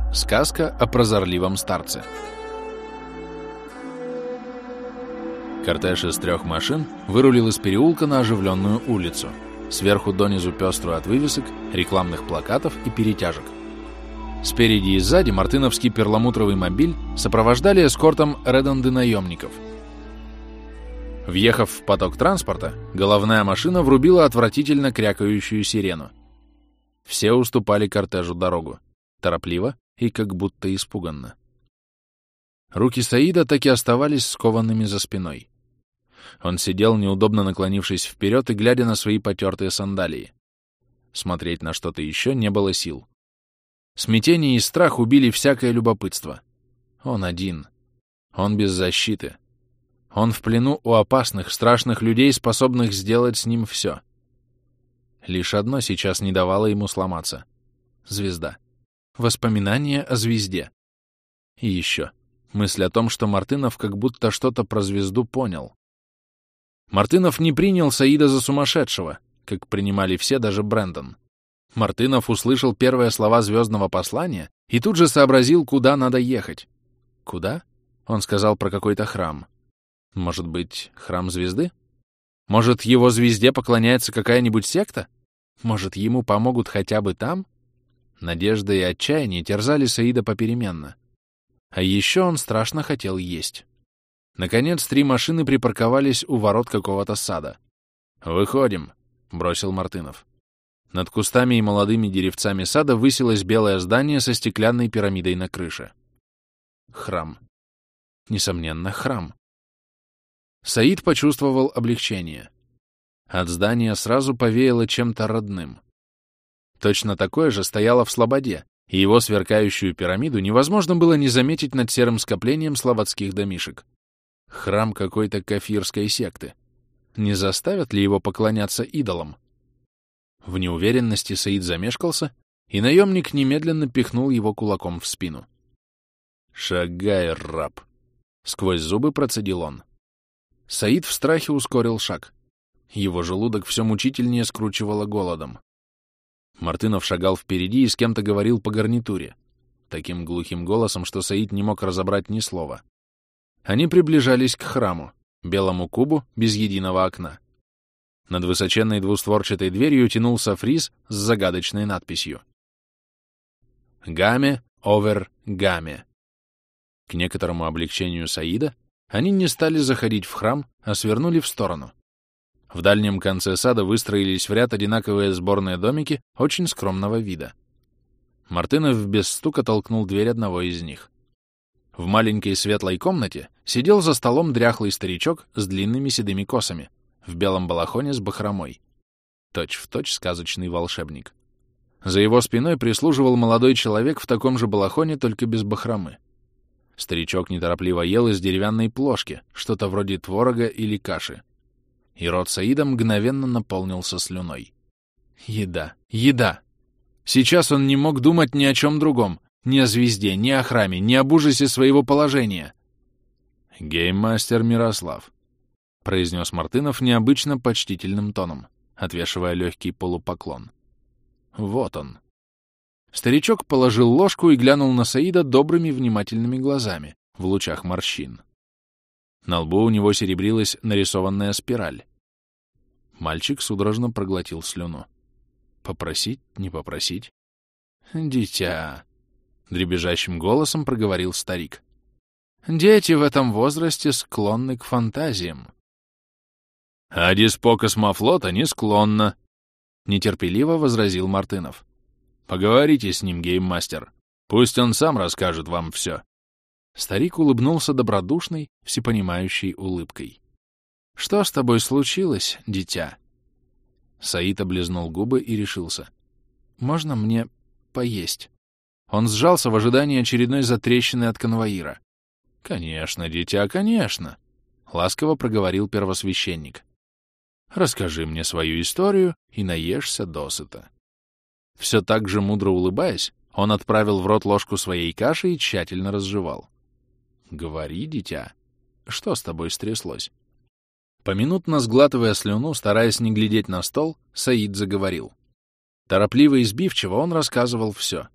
Сказка о прозорливом старце. Кортеж из 3 машин вырулил из переулка на оживленную улицу, сверху донизу пеструю от вывесок, рекламных плакатов и перетяжек. Спереди и сзади мартыновский перламутровый мобиль сопровождали эскортом реданды наемников. Въехав в поток транспорта, головная машина врубила отвратительно крякающую сирену. Все уступали кортежу дорогу, торопливо и как будто испуганно. Руки Саида так и оставались скованными за спиной. Он сидел, неудобно наклонившись вперед и глядя на свои потертые сандалии. Смотреть на что-то еще не было сил. Смятение и страх убили всякое любопытство. Он один. Он без защиты. Он в плену у опасных, страшных людей, способных сделать с ним все. Лишь одно сейчас не давало ему сломаться — звезда. Воспоминания о звезде. И еще мысль о том, что Мартынов как будто что-то про звезду понял. Мартынов не принял Саида за сумасшедшего, как принимали все, даже Брэндон. Мартынов услышал первые слова звездного послания и тут же сообразил, куда надо ехать. Куда? Он сказал про какой-то храм. Может быть, храм звезды? Может, его звезде поклоняется какая-нибудь секта? Может, ему помогут хотя бы там? Надежда и отчаяние терзали Саида попеременно. А еще он страшно хотел есть. Наконец, 3 машины припарковались у ворот какого-то сада. «Выходим», — бросил Мартынов. Над кустами и молодыми деревцами сада высилось белое здание со стеклянной пирамидой на крыше. Храм. Несомненно, храм. Саид почувствовал облегчение. От здания сразу повеяло чем-то родным. Точно такое же стояло в Слободе, и его сверкающую пирамиду невозможно было не заметить над серым скоплением слободских домишек. Храм какой-то кафирской секты. Не заставят ли его поклоняться идолам? В неуверенности Саид замешкался, и наемник немедленно пихнул его кулаком в спину. «Шагай, раб!» — сквозь зубы процедил он. Саид в страхе ускорил шаг. Его желудок все мучительнее скручивало голодом. Мартынов шагал впереди и с кем-то говорил по гарнитуре, таким глухим голосом, что Саид не мог разобрать ни слова. Они приближались к храму, белому кубу без единого окна. Над высоченной двустворчатой дверью тянулся фриз с загадочной надписью. «Гаме овер гаме». К некоторому облегчению Саида они не стали заходить в храм, а свернули в сторону. В дальнем конце сада выстроились в ряд одинаковые сборные домики очень скромного вида. Мартынов без стука толкнул дверь одного из них. В маленькой светлой комнате сидел за столом дряхлый старичок с длинными седыми косами, в белом балахоне с бахромой. Точь-в-точь сказочный волшебник. За его спиной прислуживал молодой человек в таком же балахоне, только без бахромы. Старичок неторопливо ел из деревянной плошки, что-то вроде творога или каши. И рот Саида мгновенно наполнился слюной. Еда, еда! Сейчас он не мог думать ни о чем другом, ни о звезде, ни о храме, ни об ужасе своего положения. «Гейммастер Мирослав», — произнес Мартынов необычно почтительным тоном, отвешивая легкий полупоклон. «Вот он». Старичок положил ложку и глянул на Саида добрыми внимательными глазами в лучах морщин. На лбу у него серебрилась нарисованная спираль. Мальчик судорожно проглотил слюну. «Попросить, не попросить?» «Дитя», — дребезжащим голосом проговорил старик. «Дети в этом возрасте склонны к фантазиям». «А диспо-космофлота не склонна», — нетерпеливо возразил Мартынов. «Поговорите с ним, гейммастер. Пусть он сам расскажет вам все». Старик улыбнулся добродушной, всепонимающей улыбкой. «Что с тобой случилось, дитя?» Саид облизнул губы и решился. «Можно мне поесть?» Он сжался в ожидании очередной затрещины от конвоира. «Конечно, дитя, конечно», — ласково проговорил первосвященник. «Расскажи мне свою историю и наешься досыта». Все так же мудро улыбаясь, он отправил в рот ложку своей каши и тщательно разжевал. «Говори, дитя, что с тобой стряслось?» Поминутно сглатывая слюну, стараясь не глядеть на стол, Саид заговорил. Торопливо и сбивчиво он рассказывал все.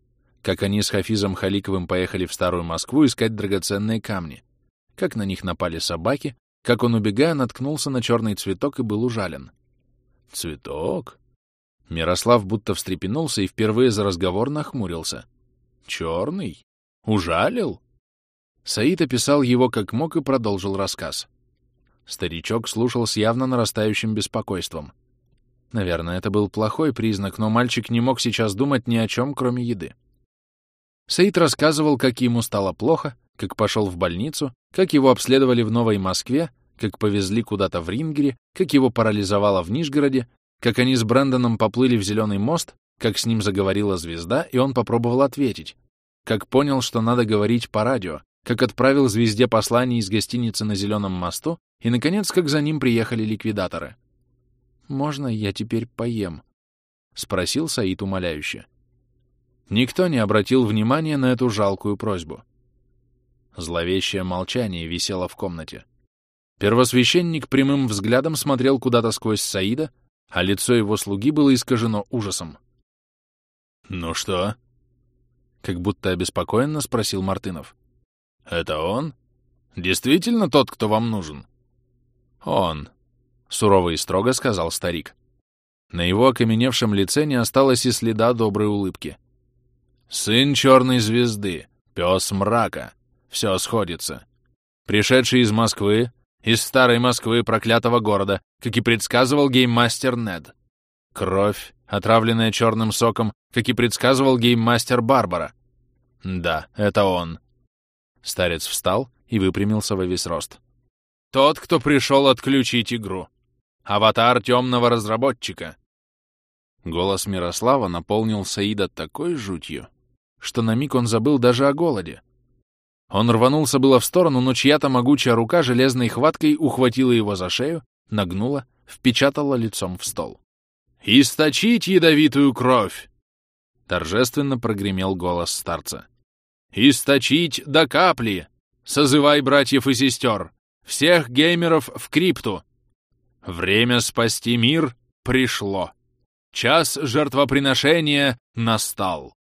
как они с Хафизом Халиковым поехали в Старую Москву искать драгоценные камни, как на них напали собаки, как он, убегая, наткнулся на черный цветок и был ужален. «Цветок?» Мирослав будто встрепенулся и впервые за разговор нахмурился. «Черный? Ужалил?» Саид описал его как мог и продолжил рассказ. Старичок слушал с явно нарастающим беспокойством. Наверное, это был плохой признак, но мальчик не мог сейчас думать ни о чем, кроме еды. Саид рассказывал, как ему стало плохо, как пошел в больницу, как его обследовали в Новой Москве, как повезли куда-то в Рингере, как его парализовало в Нижгороде, как они с Брэндоном поплыли в Зеленый мост, как с ним заговорила звезда, и он попробовал ответить, как понял, что надо говорить по радио, как отправил звезде послание из гостиницы на Зеленом мосту, и, наконец, как за ним приехали ликвидаторы. «Можно я теперь поем?» — спросил Саид умоляюще. Никто не обратил внимания на эту жалкую просьбу. Зловещее молчание висело в комнате. Первосвященник прямым взглядом смотрел куда-то сквозь Саида, а лицо его слуги было искажено ужасом. «Ну что?» — как будто обеспокоенно спросил Мартынов. «Это он? Действительно тот, кто вам нужен?» «Он», — сурово и строго сказал старик. На его окаменевшем лице не осталось и следа доброй улыбки. «Сын черной звезды, пес мрака, все сходится. Пришедший из Москвы, из старой Москвы, проклятого города, как и предсказывал гейммастер Нед. Кровь, отравленная черным соком, как и предсказывал гейммастер Барбара. Да, это он». Старец встал и выпрямился во весь рост. «Тот, кто пришел отключить игру. Аватар темного разработчика». Голос Мирослава наполнил Саида такой жутью, что на миг он забыл даже о голоде. Он рванулся было в сторону, но чья-то могучая рука железной хваткой ухватила его за шею, нагнула, впечатала лицом в стол. «Источить ядовитую кровь!» — торжественно прогремел голос старца. «Источить до капли! Созывай братьев и сестер! Всех геймеров в крипту! Время спасти мир пришло! Час жертвоприношения настал!»